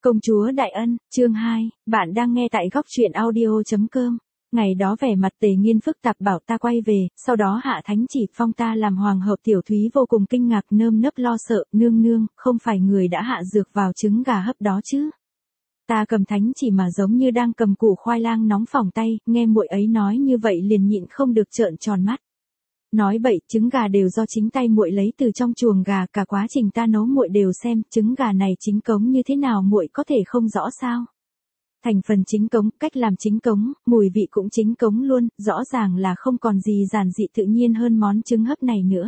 Công chúa Đại Ân, chương 2, bạn đang nghe tại góc truyện audio.com. Ngày đó vẻ mặt Tề Nghiên phức tạp bảo ta quay về, sau đó Hạ Thánh Chỉ phong ta làm hoàng hậu. Tiểu Thúy vô cùng kinh ngạc nơm nớp lo sợ, nương nương, không phải người đã hạ dược vào trứng gà hấp đó chứ? Ta cầm thánh chỉ mà giống như đang cầm củ khoai lang nóng phỏng tay, nghe muội ấy nói như vậy liền nhịn không được trợn tròn mắt. Nói bậy, trứng gà đều do chính tay muội lấy từ trong chuồng gà, cả quá trình ta nấu muội đều xem, trứng gà này chính cống như thế nào muội có thể không rõ sao? Thành phần chính cống, cách làm chính cống, mùi vị cũng chính cống luôn, rõ ràng là không còn gì giản dị tự nhiên hơn món trứng hấp này nữa.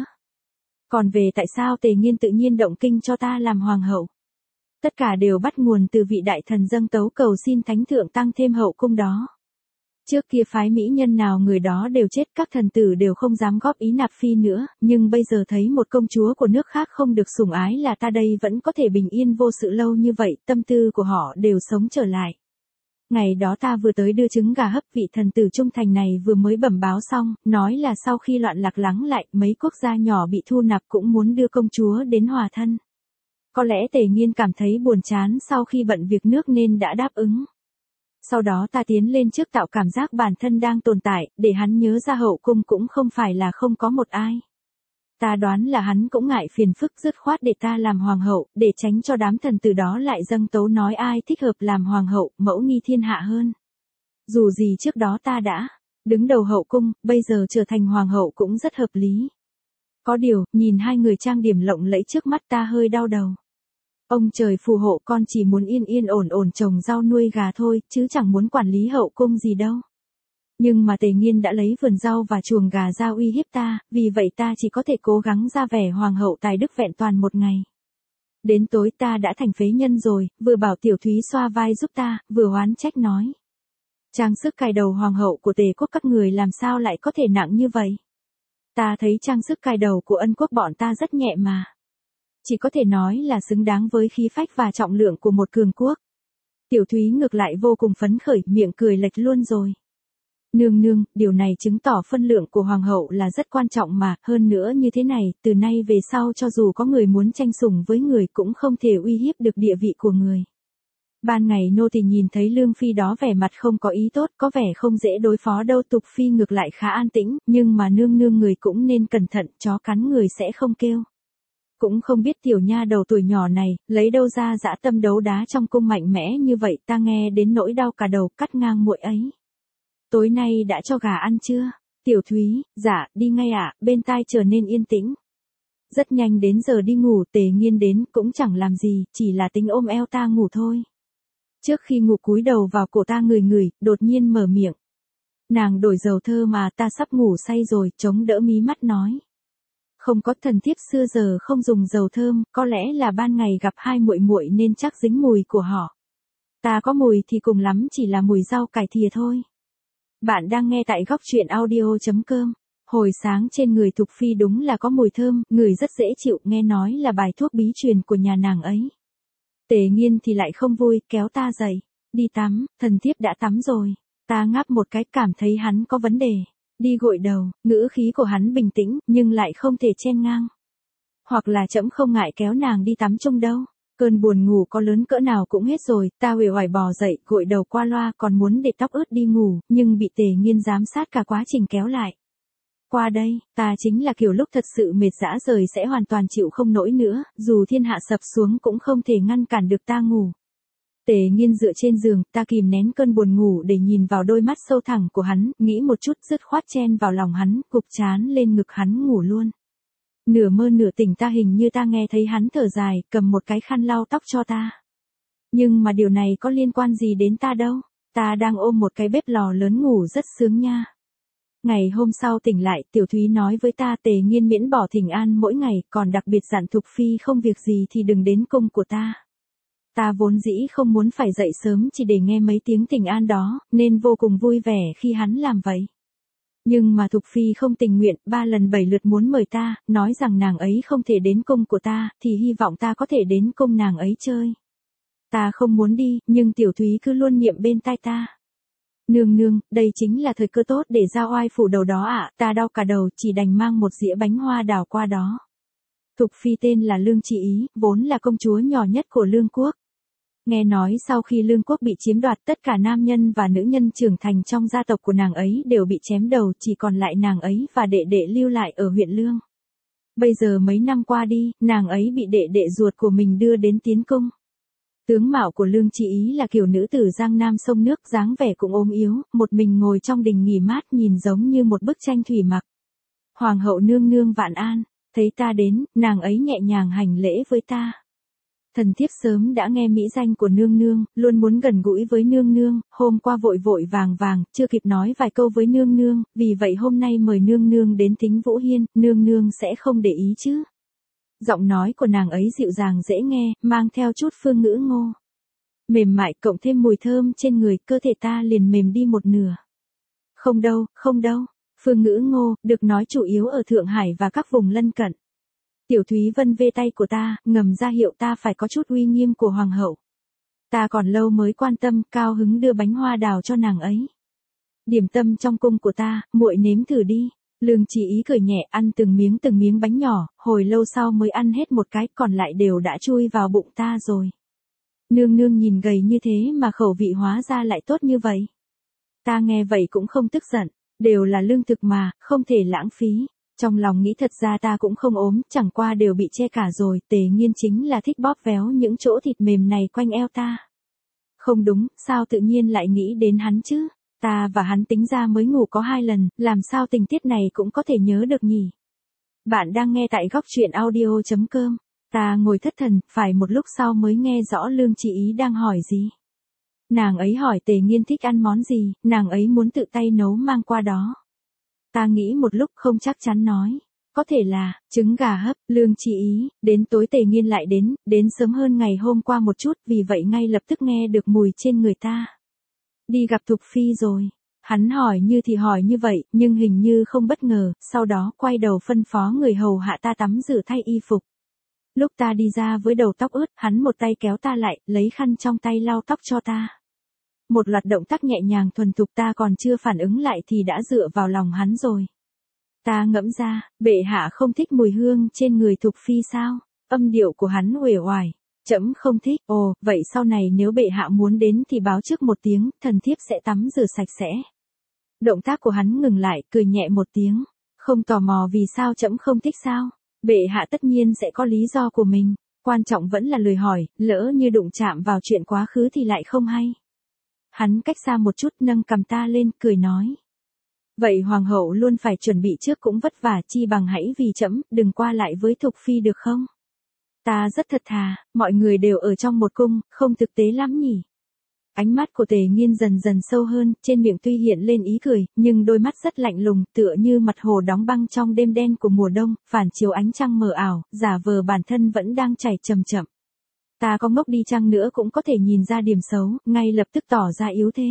Còn về tại sao Tề Nghiên tự nhiên động kinh cho ta làm hoàng hậu? Tất cả đều bắt nguồn từ vị đại thần dâng tấu cầu xin thánh thượng tăng thêm hậu cung đó. Trước kia phái mỹ nhân nào người đó đều chết, các thần tử đều không dám góp ý nạp phi nữa, nhưng bây giờ thấy một công chúa của nước khác không được sủng ái là ta đây vẫn có thể bình yên vô sự lâu như vậy, tâm tư của họ đều sống trở lại. Ngày đó ta vừa tới đưa trứng gà hấp, vị thần tử trung thành này vừa mới bẩm báo xong, nói là sau khi loạn lạc lắng lại, mấy quốc gia nhỏ bị thu nạp cũng muốn đưa công chúa đến hòa thân. Có lẽ Tề Nghiên cảm thấy buồn chán sau khi bận việc nước nên đã đáp ứng. Sau đó ta tiến lên trước tạo cảm giác bản thân đang tồn tại, để hắn nhớ ra hậu cung cũng không phải là không có một ai. Ta đoán là hắn cũng ngại phiền phức dứt khoát để ta làm hoàng hậu, để tránh cho đám thần tử đó lại dâng tấu nói ai thích hợp làm hoàng hậu, mẫu nghi thiên hạ hơn. Dù gì trước đó ta đã đứng đầu hậu cung, bây giờ trở thành hoàng hậu cũng rất hợp lý. Có điều, nhìn hai người trang điểm lộng lẫy trước mắt ta hơi đau đầu. Ông trời phù hộ, con chỉ muốn yên yên ổn ổn trồng rau nuôi gà thôi, chứ chẳng muốn quản lý hậu cung gì đâu. Nhưng mà Tề Nghiên đã lấy vườn rau và chuồng gà ra uy hiếp ta, vì vậy ta chỉ có thể cố gắng ra vẻ hoàng hậu tài đức vẹn toàn một ngày. Đến tối ta đã thành phế nhân rồi, vừa bảo Tiểu Thúy xoa vai giúp ta, vừa oán trách nói. Trang sức cài đầu hoàng hậu của Tề quốc các người làm sao lại có thể nặng như vậy? Ta thấy trang sức cài đầu của Ân quốc bọn ta rất nhẹ mà. Chỉ có thể nói là xứng đáng với khí phách và trọng lượng của một cường quốc. Tiểu Thúy ngược lại vô cùng phấn khởi, miệng cười lệch luôn rồi. Nương nương, điều này chứng tỏ phân lượng của hoàng hậu là rất quan trọng mà, hơn nữa như thế này, từ nay về sau cho dù có người muốn tranh sủng với người cũng không thể uy hiếp được địa vị của người. Ban ngày nô tỳ nhìn thấy Lương Phi đó vẻ mặt không có ý tốt, có vẻ không dễ đối phó đâu. Tục Phi ngược lại khá an tĩnh, nhưng mà nương nương người cũng nên cẩn thận, chó cắn người sẽ không kêu. Cũng không biết tiểu nha đầu tuổi nhỏ này, lấy đâu ra dã tâm đấu đá trong cung mạnh mẽ như vậy, ta nghe đến nỗi đau cả đầu, cắt ngang muội ấy. Tối nay đã cho gà ăn chưa? Tiểu Thúy, dạ, đi ngay ạ, bên tai trở nên yên tĩnh. Rất nhanh đến giờ đi ngủ, Tề Nghiên đến cũng chẳng làm gì, chỉ là tính ôm eo ta ngủ thôi. Trước khi ngủ cúi đầu vào cổ ta ngửi ngửi, đột nhiên mở miệng. Nàng đổi dầu thơm mà, ta sắp ngủ say rồi, chống đỡ mí mắt nói. Không có, thần thiếp xưa giờ không dùng dầu thơm, có lẽ là ban ngày gặp hai muội muội nên chắc dính mùi của họ. Ta có mùi thì cùng lắm chỉ là mùi rau cải thìa thôi. Bạn đang nghe tại góc truyện audio.com. Hồi sáng trên người Thục Phi đúng là có mùi thơm, người rất dễ chịu, nghe nói là bài thuốc bí truyền của nhà nàng ấy. Tề Nghiên thì lại không vui, kéo ta dậy. Đi tắm, thần thiếp đã tắm rồi. Ta ngáp một cái, cảm thấy hắn có vấn đề. Đi gội đầu, ngữ khí của hắn bình tĩnh, nhưng lại không thể chen ngang. Hoặc là trẫm không ngại kéo nàng đi tắm chung đâu. Cơn buồn ngủ có lớn cỡ nào cũng hết rồi, ta uể oải bò dậy, gội đầu qua loa, còn muốn để tóc ướt đi ngủ, nhưng bị Tề Nghiên giám sát cả quá trình kéo lại. Qua đây, ta chính là kiểu lúc thật sự mệt rã rời sẽ hoàn toàn chịu không nổi nữa, dù thiên hạ sập xuống cũng không thể ngăn cản được ta ngủ. Tề Nghiên dựa trên giường, ta kìm nén cơn buồn ngủ để nhìn vào đôi mắt sâu thẳm của hắn, nghĩ một chút dứt khoát chen vào lòng hắn, cụp trán lên ngực hắn ngủ luôn. Nửa mơ nửa tỉnh ta hình như ta nghe thấy hắn thở dài, cầm một cái khăn lau tóc cho ta. Nhưng mà điều này có liên quan gì đến ta đâu, ta đang ôm một cái bếp lò lớn ngủ rất sướng nha. Ngày hôm sau tỉnh lại, Tiểu Thúy nói với ta Tề Nghiên miễn bỏ thỉnh an mỗi ngày, còn đặc biệt dặn Thục Phi không việc gì thì đừng đến cung của ta. Ta vốn dĩ không muốn phải dậy sớm chỉ để nghe mấy tiếng thỉnh an đó, nên vô cùng vui vẻ khi hắn làm vậy. Nhưng mà Thục Phi không tình nguyện, 3 lần 7 lượt muốn mời ta, nói rằng nàng ấy không thể đến cung của ta, thì hy vọng ta có thể đến cung nàng ấy chơi. Ta không muốn đi, nhưng Tiểu Thúy cứ luôn niệm bên tai ta. Nương nương, đây chính là thời cơ tốt để giao oai phủ đầu đó ạ, ta đau cả đầu, chỉ đành mang một dĩa bánh hoa đào qua đó. Thục Phi tên là Lương Trị Ý, vốn là công chúa nhỏ nhất của Lương quốc. Nghe nói sau khi lương quốc bị chiếm đoạt tất cả nam nhân và nữ nhân trưởng thành trong gia tộc của nàng ấy đều bị chém đầu, chỉ còn lại nàng ấy và đệ đệ lưu lại ở huyện Lương. Bây giờ mấy năm qua đi, nàng ấy bị đệ đệ ruột của mình đưa đến tiến cung. Tướng mạo của Lương Tri Ý là kiểu nữ tử giang nam sông nước, dáng vẻ cũng ốm yếu, một mình ngồi trong đình nghỉ mát nhìn giống như một bức tranh thủy mặc. Hoàng hậu nương nương vạn an, thấy ta đến, nàng ấy nhẹ nhàng hành lễ với ta. Thần thiếp sớm đã nghe mỹ danh của nương nương, luôn muốn gần gũi với nương nương, hôm qua vội vội vàng vàng, chưa kịp nói vài câu với nương nương, vì vậy hôm nay mời nương nương đến Thính Vũ Hiên, nương nương sẽ không để ý chứ. Giọng nói của nàng ấy dịu dàng dễ nghe, mang theo chút phương ngữ ngô. Mềm mại cộng thêm mùi thơm trên người, cơ thể ta liền mềm đi một nửa. Không đâu, không đâu, phương ngữ ngô, được nói chủ yếu ở Thượng Hải và các vùng lân cận. Tiểu Thúy Vân vê tay của ta, ngầm ra hiệu ta phải có chút uy nghiêm của hoàng hậu. Ta còn lâu mới quan tâm, cao hứng đưa bánh hoa đào cho nàng ấy. Điểm tâm trong cung của ta, muội nếm thử đi. Lương Tri Ý cười nhẹ, ăn từng miếng bánh nhỏ, hồi lâu sau mới ăn hết một cái, còn lại đều đã chui vào bụng ta rồi. Nương nương nhìn gầy như thế mà khẩu vị hóa ra lại tốt như vậy. Ta nghe vậy cũng không tức giận, đều là lương thực mà, không thể lãng phí. Trong lòng nghĩ thật ra ta cũng không ốm, chẳng qua đều bị che cả rồi, Tề Nghiên chính là thích bóp véo những chỗ thịt mềm này quanh eo ta. Không đúng, sao tự nhiên lại nghĩ đến hắn chứ? Ta và hắn tính ra mới ngủ có 2 lần, làm sao tình tiết này cũng có thể nhớ được nhỉ? Bạn đang nghe tại góc truyện audio.com. Ta ngồi thất thần, phải một lúc sau mới nghe rõ Lương Tri Ý đang hỏi gì. Nàng ấy hỏi Tề Nghiên thích ăn món gì, nàng ấy muốn tự tay nấu mang qua đó. Ta nghĩ một lúc không chắc chắn nói. Có thể là, trứng gà hấp. Lương Tri Ý, đến tối Tề Nghiên lại đến sớm hơn ngày hôm qua một chút, vì vậy ngay lập tức nghe được mùi trên người ta. Đi gặp Thục Phi rồi. Hắn hỏi như thì hỏi như vậy, nhưng hình như không bất ngờ, sau đó quay đầu phân phó người hầu hạ ta tắm rửa thay y phục. Lúc ta đi ra với đầu tóc ướt, hắn một tay kéo ta lại, lấy khăn trong tay lau tóc cho ta. Một loạt động tác nhẹ nhàng thuần thục, ta còn chưa phản ứng lại thì đã dựa vào lòng hắn rồi. Ta ngẫm ra, bệ hạ không thích mùi hương trên người Thục Phi sao? Âm điệu của hắn uể oải. Trẫm không thích. Ồ, vậy sau này nếu bệ hạ muốn đến thì báo trước một tiếng, thần thiếp sẽ tắm rửa sạch sẽ. Động tác của hắn ngừng lại, cười nhẹ một tiếng. Không tò mò vì sao trẫm không thích sao? Bệ hạ tất nhiên sẽ có lý do của mình. Quan trọng vẫn là lời hỏi, lỡ như đụng chạm vào chuyện quá khứ thì lại không hay. Hắn cách xa một chút, nâng cằm ta lên, cười nói. Vậy hoàng hậu luôn phải chuẩn bị trước cũng vất vả, chi bằng hãy vì trẫm, đừng qua lại với Thục Phi được không? Ta rất thật thà, mọi người đều ở trong một cung, không thực tế lắm nhỉ. Ánh mắt của Tề Nghiên dần dần sâu hơn, trên miệng tuy hiện lên ý cười, nhưng đôi mắt rất lạnh lùng, tựa như mặt hồ đóng băng trong đêm đen của mùa đông, phản chiếu ánh trăng mờ ảo, giả vờ bản thân vẫn đang chảy chậm chậm. Ta có ngốc đi chăng nữa cũng có thể nhìn ra điểm xấu, ngay lập tức tỏ ra yếu thế.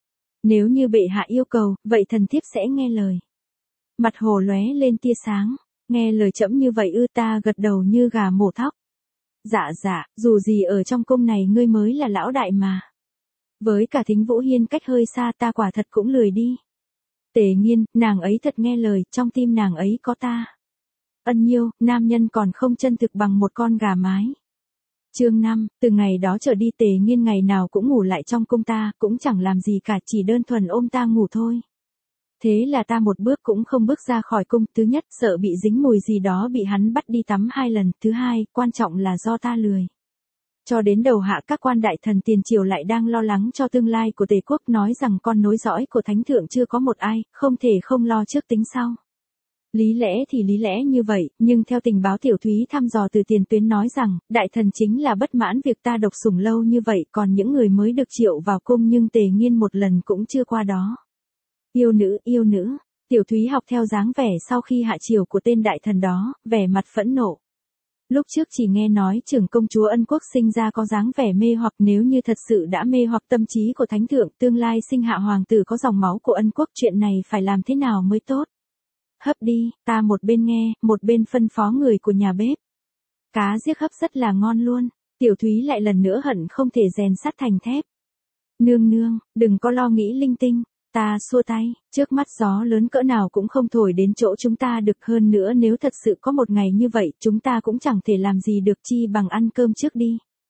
Nếu như bệ hạ yêu cầu, vậy thần thiếp sẽ nghe lời. Mặt hồ lóe lên tia sáng, nghe lời trẫm như vậy ư? Ta gật đầu như gà mổ thóc. Dạ, dù gì ở trong cung này ngươi mới là lão đại mà. Với cả Thính Vũ Hiên cách hơi xa, ta quả thật cũng lười đi. Tề Nghiên, nàng ấy thật nghe lời, trong tim nàng ấy có ta. Ân Nhiêu, nam nhân còn không chân thực bằng một con gà mái. Chương 5, từ ngày đó trở đi Tề Nghiên ngày nào cũng ngủ lại trong cung ta, cũng chẳng làm gì cả, chỉ đơn thuần ôm ta ngủ thôi. Thế là ta một bước cũng không bước ra khỏi cung, thứ nhất, sợ bị dính mùi gì đó bị hắn bắt đi tắm 2 lần, thứ hai, quan trọng là do ta lười. Cho đến đầu hạ các quan đại thần tiền triều lại đang lo lắng cho tương lai của Tề quốc, nói rằng con nối dõi của thánh thượng chưa có một ai, không thể không lo trước tính sau. Lý lẽ thì lý lẽ như vậy, nhưng theo tình báo Tiểu Thúy thăm dò từ tiền tuyến nói rằng, đại thần chính là bất mãn việc ta độc sủng lâu như vậy, còn những người mới được triệu vào cung nhưng Tề Nghiên một lần cũng chưa qua đó. Yêu nữ, Tiểu Thúy học theo dáng vẻ sau khi hạ triều của tên đại thần đó, vẻ mặt phẫn nộ. Lúc trước chỉ nghe nói trưởng công chúa Ân Quốc sinh ra có dáng vẻ mê hoặc, nếu như thật sự đã mê hoặc tâm trí của thánh thượng, tương lai sinh hạ hoàng tử có dòng máu của Ân Quốc, chuyện này phải làm thế nào mới tốt? Hấp đi, ta một bên nghe, một bên phân phó người của nhà bếp. Cá giết hấp rất là ngon luôn. Tiểu Thúy lại lần nữa hận không thể rèn sắt thành thép. Nương, đừng có lo nghĩ linh tinh. Ta xua tay, trước mắt gió lớn cỡ nào cũng không thổi đến chỗ chúng ta được, hơn nữa nếu thật sự có một ngày như vậy, chúng ta cũng chẳng thể làm gì được, chi bằng ăn cơm trước đi.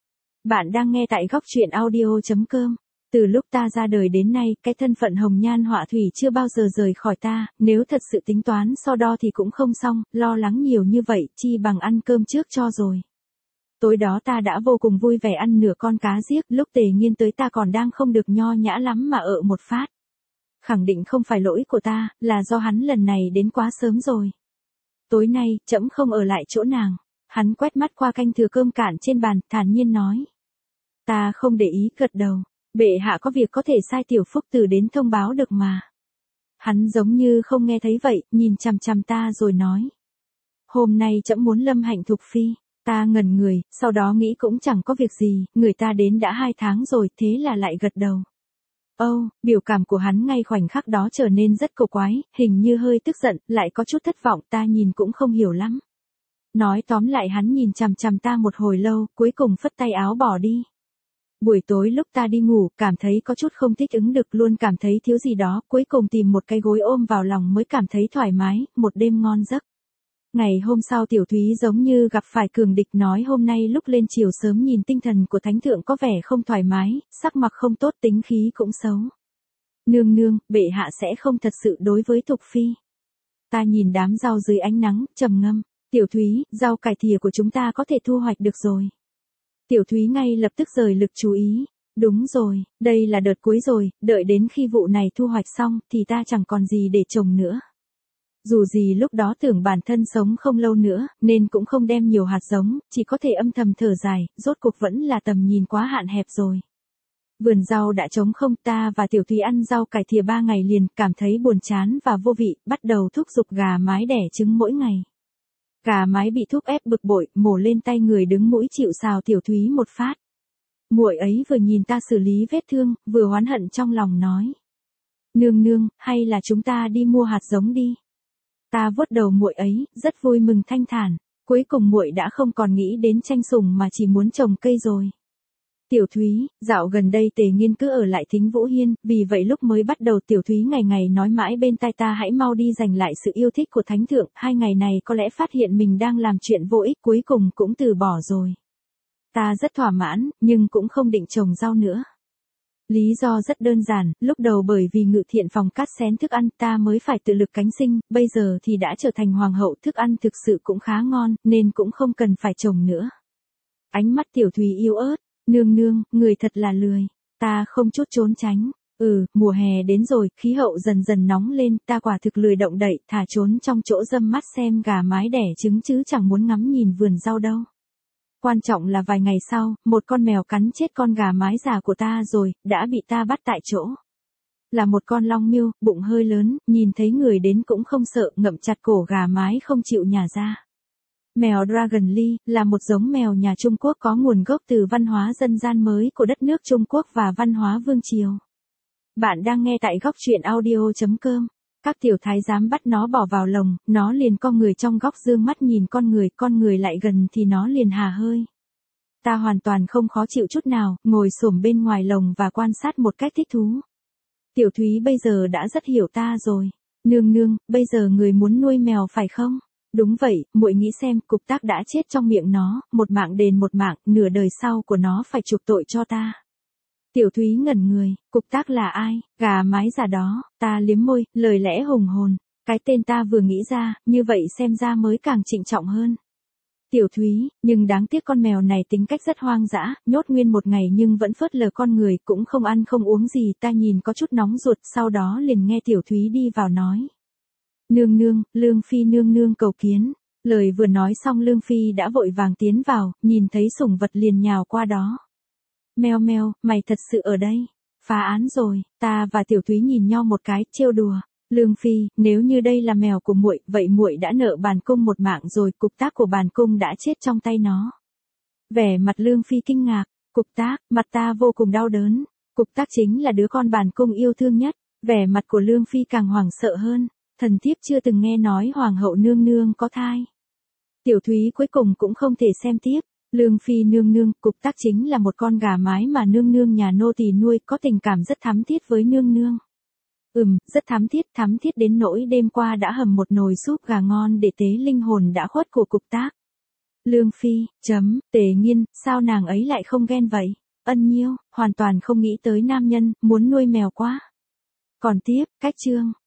Bạn đang nghe tại góc truyện audio.com. Từ lúc ta ra đời đến nay, cái thân phận hồng nhan họa thủy chưa bao giờ rời khỏi ta, nếu thật sự tính toán so đo thì cũng không xong, lo lắng nhiều như vậy, chi bằng ăn cơm trước cho rồi. Tối đó ta đã vô cùng vui vẻ ăn nửa con cá giết, lúc Tề Nghiên tới ta còn đang không được nho nhã lắm mà một phát. Khẳng định không phải lỗi của ta, là do hắn lần này đến quá sớm rồi. Tối nay, trẫm không ở lại chỗ nàng. Hắn quét mắt qua canh thừa cơm cạn trên bàn, thản nhiên nói. Ta không để ý, gật đầu. Bệ hạ có việc có thể sai tiểu phúc tử đến thông báo được mà. Hắn giống như không nghe thấy vậy, nhìn chằm chằm ta rồi nói. Hôm nay trẫm muốn lâm hạnh thục phi. Ta ngẩn người, sau đó nghĩ cũng chẳng có việc gì, người ta đến đã 2 tháng rồi, thế là lại gật đầu. Biểu cảm của hắn ngay khoảnh khắc đó trở nên rất cổ quái, hình như hơi tức giận, lại có chút thất vọng, ta nhìn cũng không hiểu lắm. Nói tóm lại hắn nhìn chằm chằm ta một hồi lâu, cuối cùng phất tay áo bỏ đi. Buổi tối lúc ta đi ngủ, cảm thấy có chút không thích ứng được, luôn cảm thấy thiếu gì đó, cuối cùng tìm một cái gối ôm vào lòng mới cảm thấy thoải mái, một đêm ngon giấc. Ngày hôm sau Tiểu Thúy giống như gặp phải cường địch, nói hôm nay lúc lên chiều sớm nhìn tinh thần của thánh thượng có vẻ không thoải mái, sắc mặt không tốt, tính khí cũng xấu. Nương nương, bệ hạ sẽ không thật sự đối với Thục phi. Ta nhìn đám rau dưới ánh nắng, trầm ngâm. Tiểu Thúy, rau cải thìa của chúng ta có thể thu hoạch được rồi. Tiểu Thúy ngay lập tức rời lực chú ý. Đúng rồi, đây là đợt cuối rồi, đợi đến khi vụ này thu hoạch xong thì ta chẳng còn gì để trồng nữa. Dù gì lúc đó tưởng bản thân sống không lâu nữa, nên cũng không đem nhiều hạt giống, chỉ có thể âm thầm thở dài, rốt cuộc vẫn là tầm nhìn quá hạn hẹp rồi. Vườn rau đã trống không, ta và Tiểu Thúy ăn rau cải thìa 3 ngày liền, cảm thấy buồn chán và vô vị, bắt đầu thúc giục gà mái đẻ trứng mỗi ngày. Gà mái bị thúc ép bực bội, mổ lên tay người đứng mũi chịu sào Tiểu Thúy một phát. Muội ấy vừa nhìn ta xử lý vết thương, vừa oán hận trong lòng nói. Nương nương, hay là chúng ta đi mua hạt giống đi. Ta vuốt đầu muội ấy, rất vui mừng thanh thản, cuối cùng muội đã không còn nghĩ đến tranh sủng mà chỉ muốn trồng cây rồi. Tiểu Thúy, dạo gần đây Tề Nghiên cứ ở lại Thính Vũ Hiên, vì vậy lúc mới bắt đầu Tiểu Thúy ngày ngày nói mãi bên tai ta hãy mau đi giành lại sự yêu thích của thánh thượng, 2 ngày này có lẽ phát hiện mình đang làm chuyện vô ích, cuối cùng cũng từ bỏ rồi. Ta rất thỏa mãn, nhưng cũng không định trồng rau nữa. Lý do rất đơn giản, lúc đầu bởi vì Ngự Thiện phòng cắt xén thức ăn ta mới phải tự lực cánh sinh, bây giờ thì đã trở thành hoàng hậu, thức ăn thực sự cũng khá ngon, nên cũng không cần phải trồng nữa. Ánh mắt Tiểu Thúy yếu ớt. Nương nương, người thật là lười. Ta không chút trốn tránh. Mùa hè đến rồi, khí hậu dần dần nóng lên, ta quả thực lười động đậy, thả trốn trong chỗ râm mát xem gà mái đẻ trứng chứ chẳng muốn ngắm nhìn vườn rau đâu. Quan trọng là vài ngày sau, một con mèo cắn chết con gà mái già của ta rồi, đã bị ta bắt tại chỗ. Là một con long miêu, bụng hơi lớn, nhìn thấy người đến cũng không sợ, ngậm chặt cổ gà mái không chịu nhả ra. Mèo Dragon Lee là một giống mèo nhà Trung Quốc có nguồn gốc từ văn hóa dân gian mới của đất nước Trung Quốc và văn hóa vương triều. Bạn đang nghe tại góc truyện audio.com. Các tiểu thái giám bắt nó bỏ vào lồng, nó liền co người trong góc dương mắt nhìn con người lại gần thì nó liền hà hơi. Ta hoàn toàn không khó chịu chút nào, ngồi xổm bên ngoài lồng và quan sát một cách thích thú. Tiểu Thúy bây giờ đã rất hiểu ta rồi. Nương nương, bây giờ người muốn nuôi mèo phải không? Đúng vậy, muội nghĩ xem, Cục Tác đã chết trong miệng nó, một mạng đền một mạng, nửa đời sau của nó phải chuộc tội cho ta. Tiểu Thúy ngẩn người, Cục Tác là ai? Gà mái già đó, ta liếm môi, lời lẽ hùng hồn, cái tên ta vừa nghĩ ra, như vậy xem ra mới càng trịnh trọng hơn. Tiểu Thúy, nhưng đáng tiếc con mèo này tính cách rất hoang dã, nhốt nguyên một ngày nhưng vẫn phớt lờ con người, cũng không ăn không uống gì, ta nhìn có chút nóng ruột, sau đó liền nghe Tiểu Thúy đi vào nói. Nương nương, Lương Phi nương nương cầu kiến. Lời vừa nói xong Lương Phi đã vội vàng tiến vào, nhìn thấy sủng vật liền nhào qua đó. Meo meo, mày thật sự ở đây. Phá án rồi, ta và Tiểu Thúy nhìn nhau một cái, trêu đùa. Lương Phi, nếu như đây là mèo của muội, vậy muội đã nợ bản cung một mạng rồi, Cục Tác của bản cung đã chết trong tay nó. Vẻ mặt Lương Phi kinh ngạc, Cục Tác, mặt ta vô cùng đau đớn. Cục Tác chính là đứa con bản cung yêu thương nhất. Vẻ mặt của Lương Phi càng hoảng sợ hơn. Thần thiếp chưa từng nghe nói hoàng hậu nương nương có thai. Tiểu Thúy cuối cùng cũng không thể xem tiếp. Lương Phi nương nương, Cục Tác chính là một con gà mái mà nương nương nhà nô tỳ nuôi, có tình cảm rất thắm thiết với nương nương. Rất thắm thiết đến nỗi đêm qua đã hầm một nồi súp gà ngon để tế linh hồn đã khuất của Cục Tác. Lương Phi, Tề Nghiên, sao nàng ấy lại không ghen vậy? Ân Nhiêu, hoàn toàn không nghĩ tới nam nhân, muốn nuôi mèo quá. Còn tiếp, cách chương,